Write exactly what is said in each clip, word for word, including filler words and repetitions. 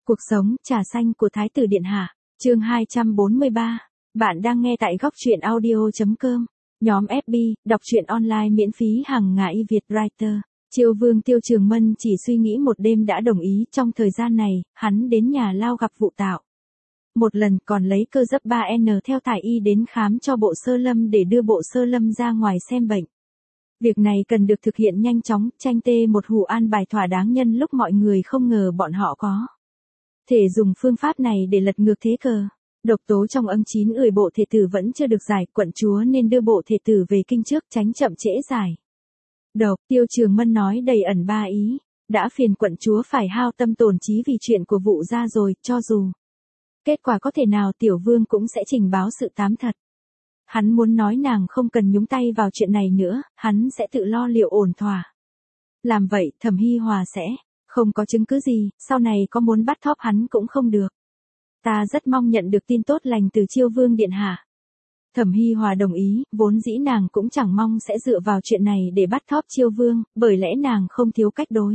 Cuộc sống, trà xanh của Thái tử Điện Hạ, chương hai trăm bốn mươi ba. Bạn đang nghe tại góc truyện audio chấm com. Nhóm ép bê, đọc truyện online miễn phí hàng ngày Việt Writer. Chiêu Vương Tiêu Trường Mân chỉ suy nghĩ một đêm đã đồng ý. Trong thời gian này, hắn đến nhà Lao gặp Vụ Tạo. Một lần còn lấy cơ dấp ba N theo thái y đến khám cho Bộ Sơ Lâm để đưa Bộ Sơ Lâm ra ngoài xem bệnh. Việc này cần được thực hiện nhanh chóng, tranh tê một hủ an bài thỏa đáng nhân lúc mọi người không ngờ bọn họ có thể dùng phương pháp này để lật ngược thế cờ. Độc tố trong ấm chín ười bộ thể tử vẫn chưa được giải, quận chúa nên đưa bộ thể tử về kinh trước tránh chậm trễ giải. Độc, Tiêu Trường Mân nói đầy ẩn ba ý, đã phiền quận chúa phải hao tâm tổn trí vì chuyện của Vụ gia rồi, cho dù kết quả có thể nào Tiểu Vương cũng sẽ trình báo sự tám thật. Hắn muốn nói nàng không cần nhúng tay vào chuyện này nữa, hắn sẽ tự lo liệu ổn thỏa. Làm vậy, Thẩm Hi Hòa sẽ không có chứng cứ gì, sau này có muốn bắt thóp hắn cũng không được. Ta rất mong nhận được tin tốt lành từ Chiêu Vương Điện Hạ. Thẩm Hi Hòa đồng ý, vốn dĩ nàng cũng chẳng mong sẽ dựa vào chuyện này để bắt thóp Chiêu Vương, bởi lẽ nàng không thiếu cách đối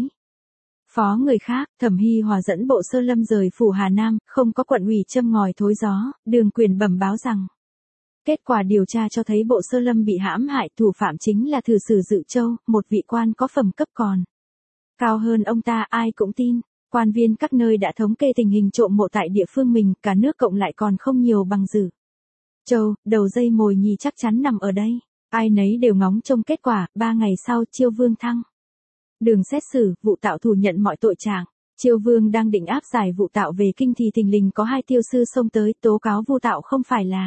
phó người khác. Thẩm Hi Hòa dẫn Bộ Sơ Lâm rời phủ Hà Nam, không có quận ủy châm ngòi thối gió, Đường Quyền bẩm báo rằng kết quả điều tra cho thấy Bộ Sơ Lâm bị hãm hại, thủ phạm chính là Thừa Sử Dự Châu, một vị quan có phẩm cấp còn cao hơn ông ta, ai cũng tin. Quan viên các nơi đã thống kê tình hình trộm mộ tại địa phương mình, cả nước cộng lại còn không nhiều bằng Dự Châu, đầu dây mồi nhì chắc chắn nằm ở đây. Ai nấy đều ngóng trông kết quả. Ba ngày sau, Chiêu Vương thăng đường xét xử, Vụ Tạo thủ nhận mọi tội trạng. Chiêu Vương đang định áp giải Vụ Tạo về kinh thì thình lình có hai tiêu sư xông tới tố cáo Vụ Tạo không phải là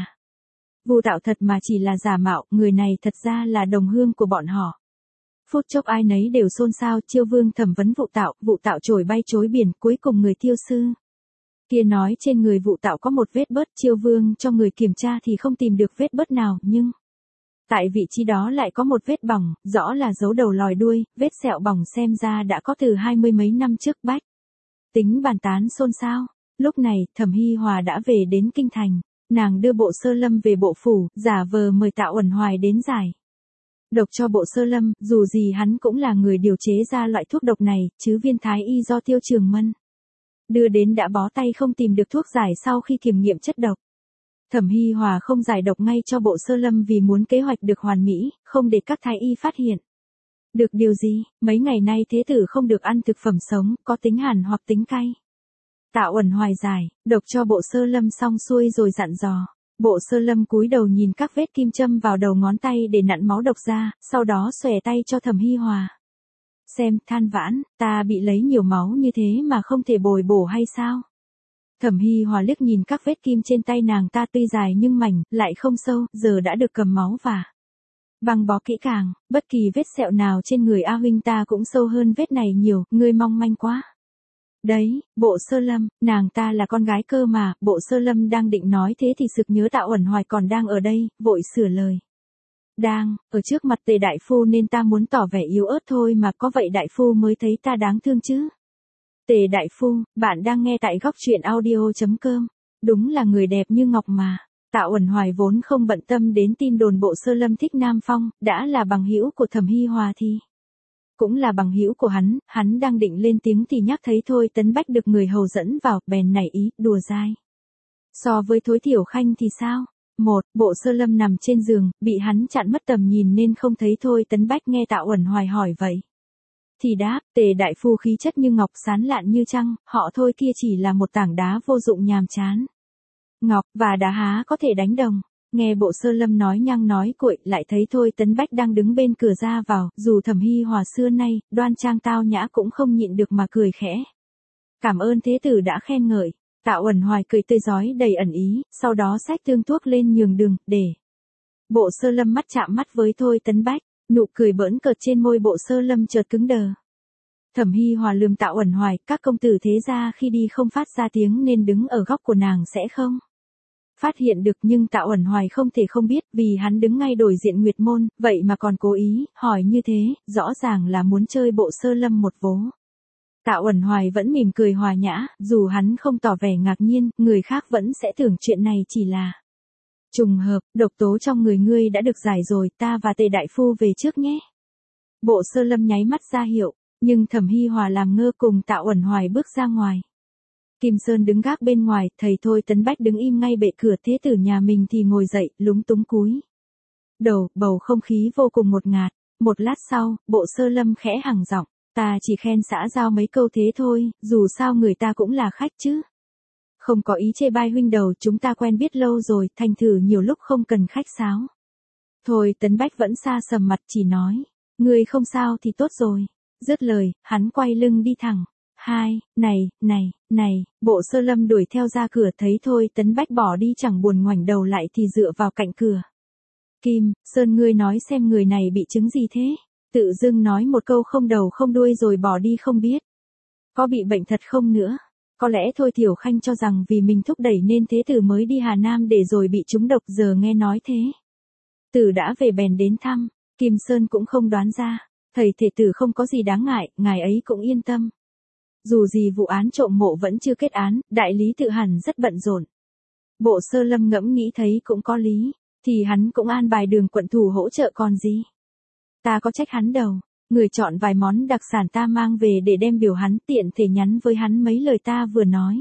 Vụ Tạo thật mà chỉ là giả mạo, người này thật ra là đồng hương của bọn họ. Phút chốc ai nấy đều xôn xao. Chiêu Vương thẩm vấn Vụ Tạo, Vụ Tạo trồi bay chối biển, cuối cùng người tiêu sư kia nói trên người Vụ Tạo có một vết bớt. Chiêu Vương cho người kiểm tra thì không tìm được vết bớt nào, nhưng tại vị trí đó lại có một vết bỏng, rõ là dấu đầu lòi đuôi, vết sẹo bỏng xem ra đã có từ hai mươi mấy năm trước. Bách tính bàn tán xôn xao. Lúc này, Thẩm Hi Hòa đã về đến kinh thành, nàng đưa Bộ Sơ Lâm về bộ phủ, giả vờ mời Tạo Uẩn Hoài đến giải độc cho Bộ Sơ Lâm, dù gì hắn cũng là người điều chế ra loại thuốc độc này, chứ viên thái y do Tiêu Trường Mân đưa đến đã bó tay không tìm được thuốc giải sau khi kiểm nghiệm chất độc. Thẩm Hi Hòa không giải độc ngay cho Bộ Sơ Lâm vì muốn kế hoạch được hoàn mỹ, không để các thái y phát hiện được điều gì. Mấy ngày nay thế tử không được ăn thực phẩm sống, có tính hàn hoặc tính cay. Tạo Uẩn Hoài giải độc cho Bộ Sơ Lâm xong xuôi rồi dặn dò. Bộ Sơ Lâm cúi đầu nhìn các vết kim châm vào đầu ngón tay để nặn máu độc ra, sau đó xòe tay cho Thẩm Hi Hòa xem, than vãn, ta bị lấy nhiều máu như thế mà không thể bồi bổ hay sao? Thẩm Hi Hòa liếc nhìn các vết kim trên tay nàng ta, tuy dài nhưng mảnh, lại không sâu, giờ đã được cầm máu và băng bó kỹ càng, bất kỳ vết sẹo nào trên người A huynh ta cũng sâu hơn vết này nhiều, ngươi mong manh quá. Đấy, Bộ Sơ Lâm, nàng ta là con gái cơ mà. Bộ Sơ Lâm đang định nói thế thì sực nhớ Tạo Uẩn Hoài còn đang ở đây, vội sửa lời. Đang, ở trước mặt Tề đại phu nên ta muốn tỏ vẻ yếu ớt thôi mà, có vậy đại phu mới thấy ta đáng thương chứ. Tề đại phu, bạn đang nghe tại góc truyện audio chấm com. Đúng là người đẹp như ngọc mà. Tạo Uẩn Hoài vốn không bận tâm đến tin đồn Bộ Sơ Lâm thích Nam Phong, đã là bằng hữu của Thẩm Hi Hòa thì cũng là bằng hữu của hắn. Hắn đang định lên tiếng thì nhắc thấy Thôi Tấn Bách được người hầu dẫn vào, bèn nảy ý, đùa dai. So với Thối Thiểu Khanh thì sao? Một, Bộ Sơ Lâm nằm trên giường, bị hắn chặn mất tầm nhìn nên không thấy Thôi Tấn Bách nghe Tạo Uẩn Hoài hỏi vậy thì đáp, Tề đại phu khí chất như ngọc, sáng lạn như trăng, họ Thôi kia chỉ là một tảng đá vô dụng nhàm chán. Ngọc và đá há có thể đánh đồng. Nghe Bộ Sơ Lâm nói nhăng nói cuội, lại thấy Thôi Tấn Bách đang đứng bên cửa ra vào, dù Thẩm Hi Hòa xưa nay đoan trang tao nhã cũng không nhịn được mà cười khẽ. Cảm ơn thế tử đã khen ngợi. Tạo Uẩn Hoài cười tươi rói đầy ẩn ý, sau đó xách thương thuốc lên nhường đường, để Bộ Sơ Lâm mắt chạm mắt với Thôi Tấn Bách, nụ cười bỡn cợt trên môi Bộ Sơ Lâm chợt cứng đờ. Thẩm Hi Hòa lườm Tạo Uẩn Hoài, các công tử thế gia khi đi không phát ra tiếng nên đứng ở góc của nàng sẽ không phát hiện được, nhưng Tạo Uẩn Hoài không thể không biết, vì hắn đứng ngay đối diện Nguyệt Môn, vậy mà còn cố ý hỏi như thế, rõ ràng là muốn chơi Bộ Sơ Lâm một vố. Tạo Uẩn Hoài vẫn mỉm cười hòa nhã, dù hắn không tỏ vẻ ngạc nhiên, người khác vẫn sẽ tưởng chuyện này chỉ là trùng hợp. Độc tố trong người ngươi đã được giải rồi, ta và Tề đại phu về trước nhé. Bộ Sơ Lâm nháy mắt ra hiệu, nhưng Thẩm Hi Hòa làm ngơ cùng Tạo Uẩn Hoài bước ra ngoài. Kim Sơn đứng gác bên ngoài, thầy Thôi Tấn Bách đứng im ngay bệ cửa, thế tử nhà mình thì ngồi dậy, lúng túng cúi đầu, bầu không khí vô cùng ngột ngạt. Một lát sau, Bộ Sơ Lâm khẽ hằng giọng, ta chỉ khen xã giao mấy câu thế thôi, dù sao người ta cũng là khách chứ. Không có ý chê bai huynh đầu, chúng ta quen biết lâu rồi, thành thử nhiều lúc không cần khách sáo. Thôi Tấn Bách vẫn xa sầm mặt, chỉ nói, người không sao thì tốt rồi. Dứt lời, hắn quay lưng đi thẳng. Hai, này, này, này, Bộ Sơ Lâm đuổi theo ra cửa, thấy Thôi Tấn Bách bỏ đi chẳng buồn ngoảnh đầu lại thì dựa vào cạnh cửa. Kim Sơn, ngươi nói xem người này bị chứng gì thế? Tự dưng nói một câu không đầu không đuôi rồi bỏ đi không biết. Có bị bệnh thật không nữa? Có lẽ Thôi Tiểu Khanh cho rằng vì mình thúc đẩy nên thế tử mới đi Hà Nam để rồi bị trúng độc, giờ nghe nói thế. Tử đã về bèn đến thăm, Kim Sơn cũng không đoán ra. Thầy thể tử không có gì đáng ngại, ngài ấy cũng yên tâm. Dù gì vụ án trộm mộ vẫn chưa kết án, đại lý tự hẳn rất bận rộn. Bộ Sơ Lâm ngẫm nghĩ thấy cũng có lý, thì hắn cũng an bài Đường quận thủ hỗ trợ còn gì. Ta có trách hắn đâu, người chọn vài món đặc sản ta mang về để đem biểu hắn, tiện thể nhắn với hắn mấy lời ta vừa nói.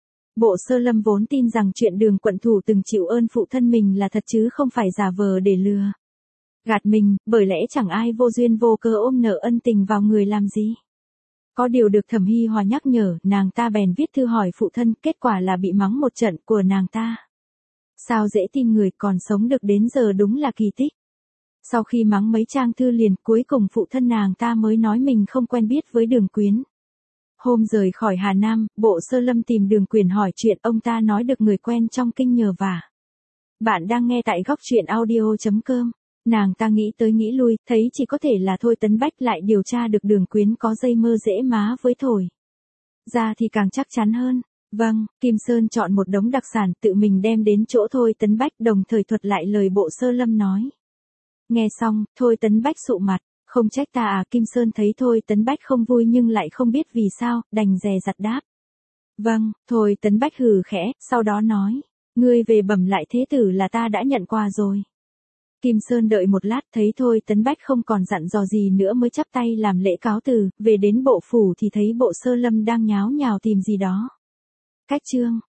Bộ Sơ Lâm vốn tin rằng chuyện Đường quận thủ từng chịu ơn phụ thân mình là thật chứ không phải giả vờ để lừa gạt mình, bởi lẽ chẳng ai vô duyên vô cớ ôm nợ ân tình vào người làm gì. Có điều được Thẩm Hi Hòa nhắc nhở, nàng ta bèn viết thư hỏi phụ thân, kết quả là bị mắng một trận của nàng ta. Sao dễ tin, người còn sống được đến giờ đúng là kỳ tích. Sau khi mắng mấy trang thư liền, cuối cùng phụ thân nàng ta mới nói mình không quen biết với Đường Quyến. Hôm rời khỏi Hà Nam, Bộ Sơ Lâm tìm Đường Quyển hỏi chuyện, ông ta nói được người quen trong kinh nhờ vả. Bạn đang nghe tại góc truyện audio chấm com. Nàng ta nghĩ tới nghĩ lui, thấy chỉ có thể là Thôi Tấn Bách lại điều tra được Đường Quyến có dây mơ dễ má với Thổi ra thì càng chắc chắn hơn. Vâng, Kim Sơn chọn một đống đặc sản tự mình đem đến chỗ Thôi Tấn Bách, đồng thời thuật lại lời Bộ Sơ Lâm nói. Nghe xong, Thôi Tấn Bách sụ mặt, không trách ta à. Kim Sơn thấy Thôi Tấn Bách không vui nhưng lại không biết vì sao, đành dè dặt đáp. Vâng. Thôi Tấn Bách hừ khẽ, sau đó nói, ngươi về bẩm lại thế tử là ta đã nhận quà rồi. Kim Sơn đợi một lát thấy Thôi Tấn Bách không còn dặn dò gì nữa mới chắp tay làm lễ cáo từ, về đến bộ phủ thì thấy Bộ Sơ Lâm đang nháo nhào tìm gì đó. Cách chương